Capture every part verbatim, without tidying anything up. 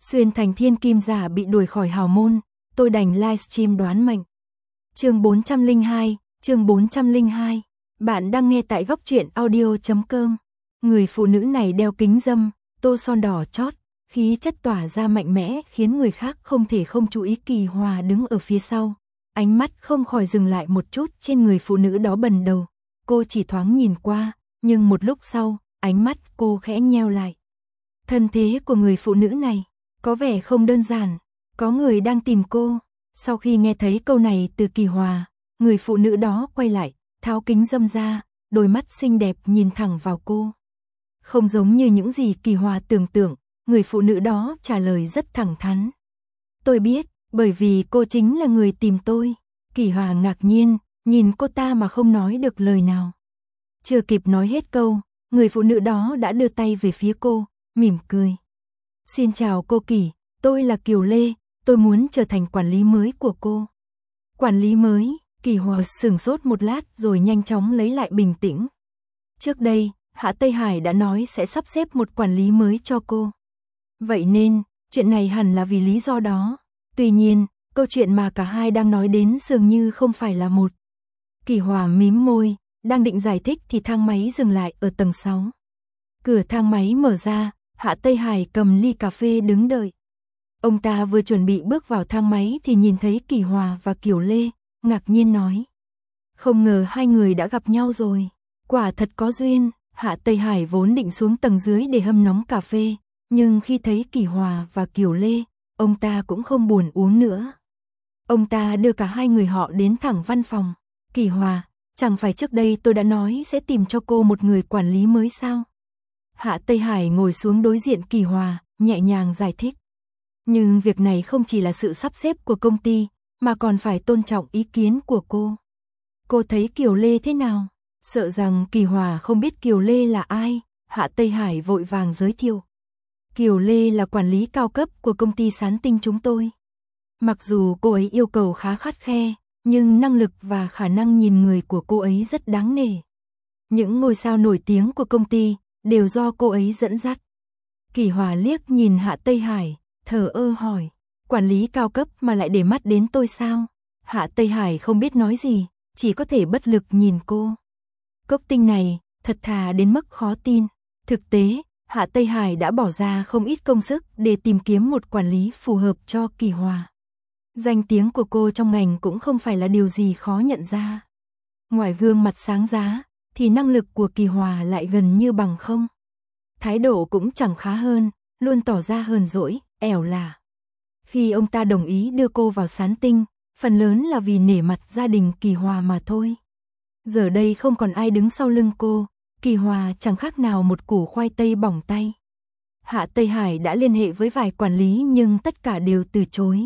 Xuyên thành thiên kim giả bị đuổi khỏi hào môn, tôi đành livestream đoán mệnh. Chương bốn trăm lẻ hai, chương bốn trăm lẻ hai. Bạn đang nghe tại góc truyện audio chấm com. Người phụ nữ này đeo kính râm, tô son đỏ chót, khí chất tỏa ra mạnh mẽ khiến người khác không thể không chú ý. Kỳ Hòa đứng ở phía sau, ánh mắt không khỏi dừng lại một chút trên người phụ nữ đó bần đầu. Cô chỉ thoáng nhìn qua, nhưng một lúc sau, ánh mắt cô khẽ nheo lại. Thân thế của người phụ nữ này có vẻ không đơn giản, có người đang tìm cô. Sau khi nghe thấy câu này từ Kỳ Hòa, người phụ nữ đó quay lại, tháo kính râm ra, đôi mắt xinh đẹp nhìn thẳng vào cô. Không giống như những gì Kỳ Hòa tưởng tượng, người phụ nữ đó trả lời rất thẳng thắn. Tôi biết, bởi vì cô chính là người tìm tôi. Kỳ Hòa ngạc nhiên, nhìn cô ta mà không nói được lời nào. Chưa kịp nói hết câu, người phụ nữ đó đã đưa tay về phía cô, mỉm cười. Xin chào cô Kỳ, tôi là Kiều Lê, tôi muốn trở thành quản lý mới của cô. Quản lý mới? Kỳ Hòa sửng sốt một lát rồi nhanh chóng lấy lại bình tĩnh. Trước đây, Hạ Tây Hải đã nói sẽ sắp xếp một quản lý mới cho cô. Vậy nên, chuyện này hẳn là vì lý do đó. Tuy nhiên, câu chuyện mà cả hai đang nói đến dường như không phải là một. Kỳ Hòa mím môi, đang định giải thích thì thang máy dừng lại ở tầng sáu. Cửa thang máy mở ra, Hạ Tây Hải cầm ly cà phê đứng đợi. Ông ta vừa chuẩn bị bước vào thang máy thì nhìn thấy Kỳ Hòa và Kiều Lê, ngạc nhiên nói. Không ngờ hai người đã gặp nhau rồi, quả thật có duyên. Hạ Tây Hải vốn định xuống tầng dưới để hâm nóng cà phê, nhưng khi thấy Kỳ Hòa và Kiều Lê, ông ta cũng không buồn uống nữa. Ông ta đưa cả hai người họ đến thẳng văn phòng. Kỳ Hòa, chẳng phải trước đây tôi đã nói sẽ tìm cho cô một người quản lý mới sao? Hạ Tây Hải ngồi xuống đối diện Kỳ Hòa, nhẹ nhàng giải thích. Nhưng việc này không chỉ là sự sắp xếp của công ty, mà còn phải tôn trọng ý kiến của cô. Cô thấy Kiều Lê thế nào? Sợ rằng Kỳ Hòa không biết Kiều Lê là ai, Hạ Tây Hải vội vàng giới thiệu. Kiều Lê là quản lý cao cấp của công ty Sán Tinh chúng tôi. Mặc dù cô ấy yêu cầu khá khắt khe, nhưng năng lực và khả năng nhìn người của cô ấy rất đáng nể. Những ngôi sao nổi tiếng của công ty đều do cô ấy dẫn dắt. Kỳ Hòa liếc nhìn Hạ Tây Hải, thờ ơ hỏi, quản lý cao cấp mà lại để mắt đến tôi sao? Hạ Tây Hải không biết nói gì, chỉ có thể bất lực nhìn cô. Cốc Tinh này, thật thà đến mức khó tin. Thực tế, Hạ Tây Hải đã bỏ ra không ít công sức để tìm kiếm một quản lý phù hợp cho Kỳ Hòa. Danh tiếng của cô trong ngành cũng không phải là điều gì khó nhận ra. Ngoài gương mặt sáng giá, thì năng lực của Kỳ Hòa lại gần như bằng không. Thái độ cũng chẳng khá hơn, luôn tỏ ra hờn dỗi, ẻo lả. Khi ông ta đồng ý đưa cô vào Sán Tinh, phần lớn là vì nể mặt gia đình Kỳ Hòa mà thôi. Giờ đây không còn ai đứng sau lưng cô, Kỳ Hòa chẳng khác nào một củ khoai tây bỏng tay. Hạ Tây Hải đã liên hệ với vài quản lý nhưng tất cả đều từ chối.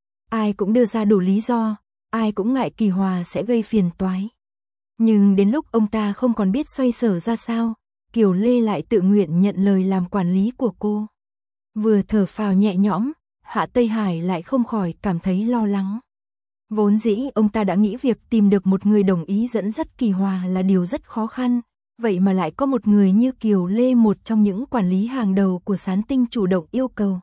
Ai cũng đưa ra đủ lý do, ai cũng ngại Kỳ Hòa sẽ gây phiền toái. Nhưng đến lúc ông ta không còn biết xoay sở ra sao, Kiều Lê lại tự nguyện nhận lời làm quản lý của cô. Vừa thở phào nhẹ nhõm, Hạ Tây Hải lại không khỏi cảm thấy lo lắng. Vốn dĩ ông ta đã nghĩ việc tìm được một người đồng ý dẫn dắt Kỳ Hòa là điều rất khó khăn, vậy mà lại có một người như Kiều Lê, một trong những quản lý hàng đầu của Sán Tinh chủ động yêu cầu.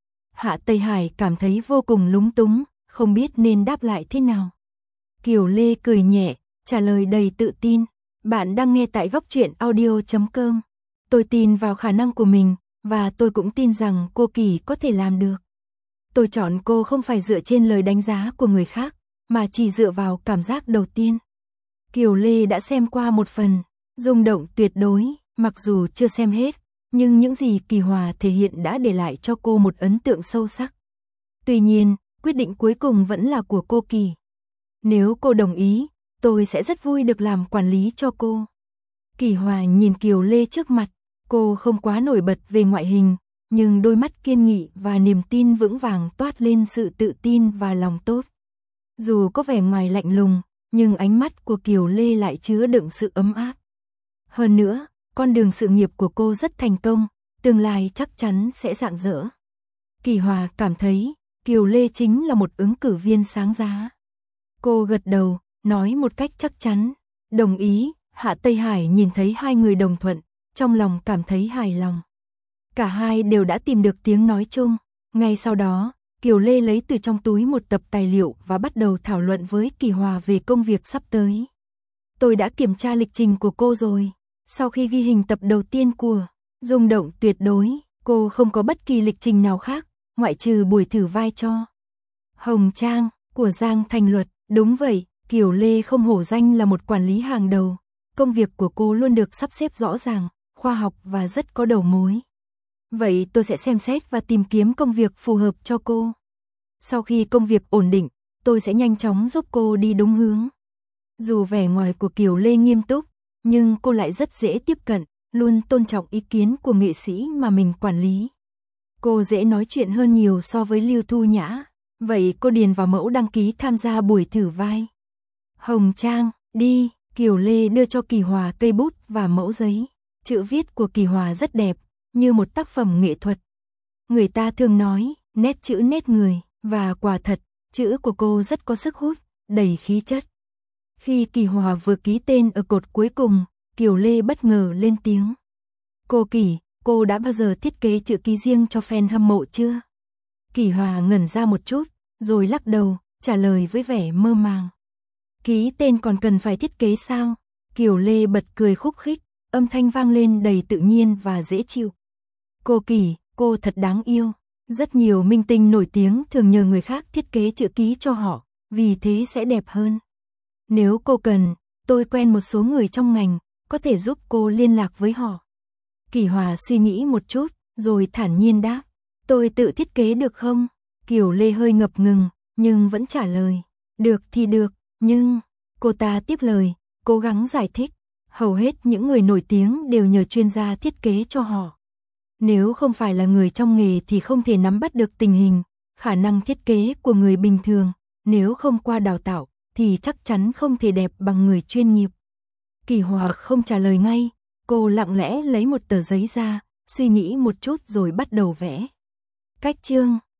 Hạ Tây Hải cảm thấy vô cùng lúng túng, không biết nên đáp lại thế nào. Kiều Lê cười nhẹ, trả lời đầy tự tin. Bạn đang nghe tại góc truyện audio chấm com. Tôi tin vào khả năng của mình, và tôi cũng tin rằng cô Kỳ có thể làm được. Tôi chọn cô không phải dựa trên lời đánh giá của người khác, mà chỉ dựa vào cảm giác đầu tiên. Kiều Lê đã xem qua một phần, rung động tuyệt đối, mặc dù chưa xem hết, nhưng những gì Kỳ Hòa thể hiện đã để lại cho cô một ấn tượng sâu sắc. Tuy nhiên, quyết định cuối cùng vẫn là của cô Kỳ. Nếu cô đồng ý, tôi sẽ rất vui được làm quản lý cho cô. Kỳ Hòa nhìn Kiều Lê trước mặt, cô không quá nổi bật về ngoại hình, nhưng đôi mắt kiên nghị và niềm tin vững vàng toát lên sự tự tin và lòng tốt. Dù có vẻ ngoài lạnh lùng, nhưng ánh mắt của Kiều Lê lại chứa đựng sự ấm áp. Hơn nữa, con đường sự nghiệp của cô rất thành công, tương lai chắc chắn sẽ rạng rỡ. Kỳ Hòa cảm thấy Kiều Lê chính là một ứng cử viên sáng giá. Cô gật đầu, nói một cách chắc chắn, đồng ý. Hạ Tây Hải nhìn thấy hai người đồng thuận, trong lòng cảm thấy hài lòng. Cả hai đều đã tìm được tiếng nói chung. Ngay sau đó, Kiều Lê lấy từ trong túi một tập tài liệu và bắt đầu thảo luận với Kỳ Hòa về công việc sắp tới. Tôi đã kiểm tra lịch trình của cô rồi. Sau khi ghi hình tập đầu tiên của Rung Động Tuyệt Đối, cô không có bất kỳ lịch trình nào khác, ngoại trừ buổi thử vai cho Hồng Trang của Giang Thành Luật. Đúng vậy, Kiều Lê không hổ danh là một quản lý hàng đầu. Công việc của cô luôn được sắp xếp rõ ràng, khoa học và rất có đầu mối. Vậy tôi sẽ xem xét và tìm kiếm công việc phù hợp cho cô. Sau khi công việc ổn định, tôi sẽ nhanh chóng giúp cô đi đúng hướng. Dù vẻ ngoài của Kiều Lê nghiêm túc, nhưng cô lại rất dễ tiếp cận, luôn tôn trọng ý kiến của nghệ sĩ mà mình quản lý. Cô dễ nói chuyện hơn nhiều so với Lưu Thu Nhã. Vậy cô điền vào mẫu đăng ký tham gia buổi thử vai. Hồng Trang, đi. Kiều Lê đưa cho Kỳ Hòa cây bút và mẫu giấy. Chữ viết của Kỳ Hòa rất đẹp, như một tác phẩm nghệ thuật. Người ta thường nói, nét chữ nét người, và quả thật, chữ của cô rất có sức hút, đầy khí chất. Khi Kỳ Hòa vừa ký tên ở cột cuối cùng, Kiều Lê bất ngờ lên tiếng. Cô Kỳ, cô đã bao giờ thiết kế chữ ký riêng cho fan hâm mộ chưa? Kỳ Hòa ngẩn ra một chút, rồi lắc đầu, trả lời với vẻ mơ màng. Ký tên còn cần phải thiết kế sao? Kiều Lê bật cười khúc khích, âm thanh vang lên đầy tự nhiên và dễ chịu. Cô Kỳ, cô thật đáng yêu. Rất nhiều minh tinh nổi tiếng thường nhờ người khác thiết kế chữ ký cho họ, vì thế sẽ đẹp hơn. Nếu cô cần, tôi quen một số người trong ngành, có thể giúp cô liên lạc với họ. Kỳ Hòa suy nghĩ một chút, rồi thản nhiên đáp. Tôi tự thiết kế được không? Kiều Lê hơi ngập ngừng, nhưng vẫn trả lời. Được thì được, nhưng... Cô ta tiếp lời, cố gắng giải thích. Hầu hết những người nổi tiếng đều nhờ chuyên gia thiết kế cho họ. Nếu không phải là người trong nghề thì không thể nắm bắt được tình hình, khả năng thiết kế của người bình thường. Nếu không qua đào tạo, thì chắc chắn không thể đẹp bằng người chuyên nghiệp. Kỳ Hòa không trả lời ngay, cô lặng lẽ lấy một tờ giấy ra, suy nghĩ một chút rồi bắt đầu vẽ. Cách chương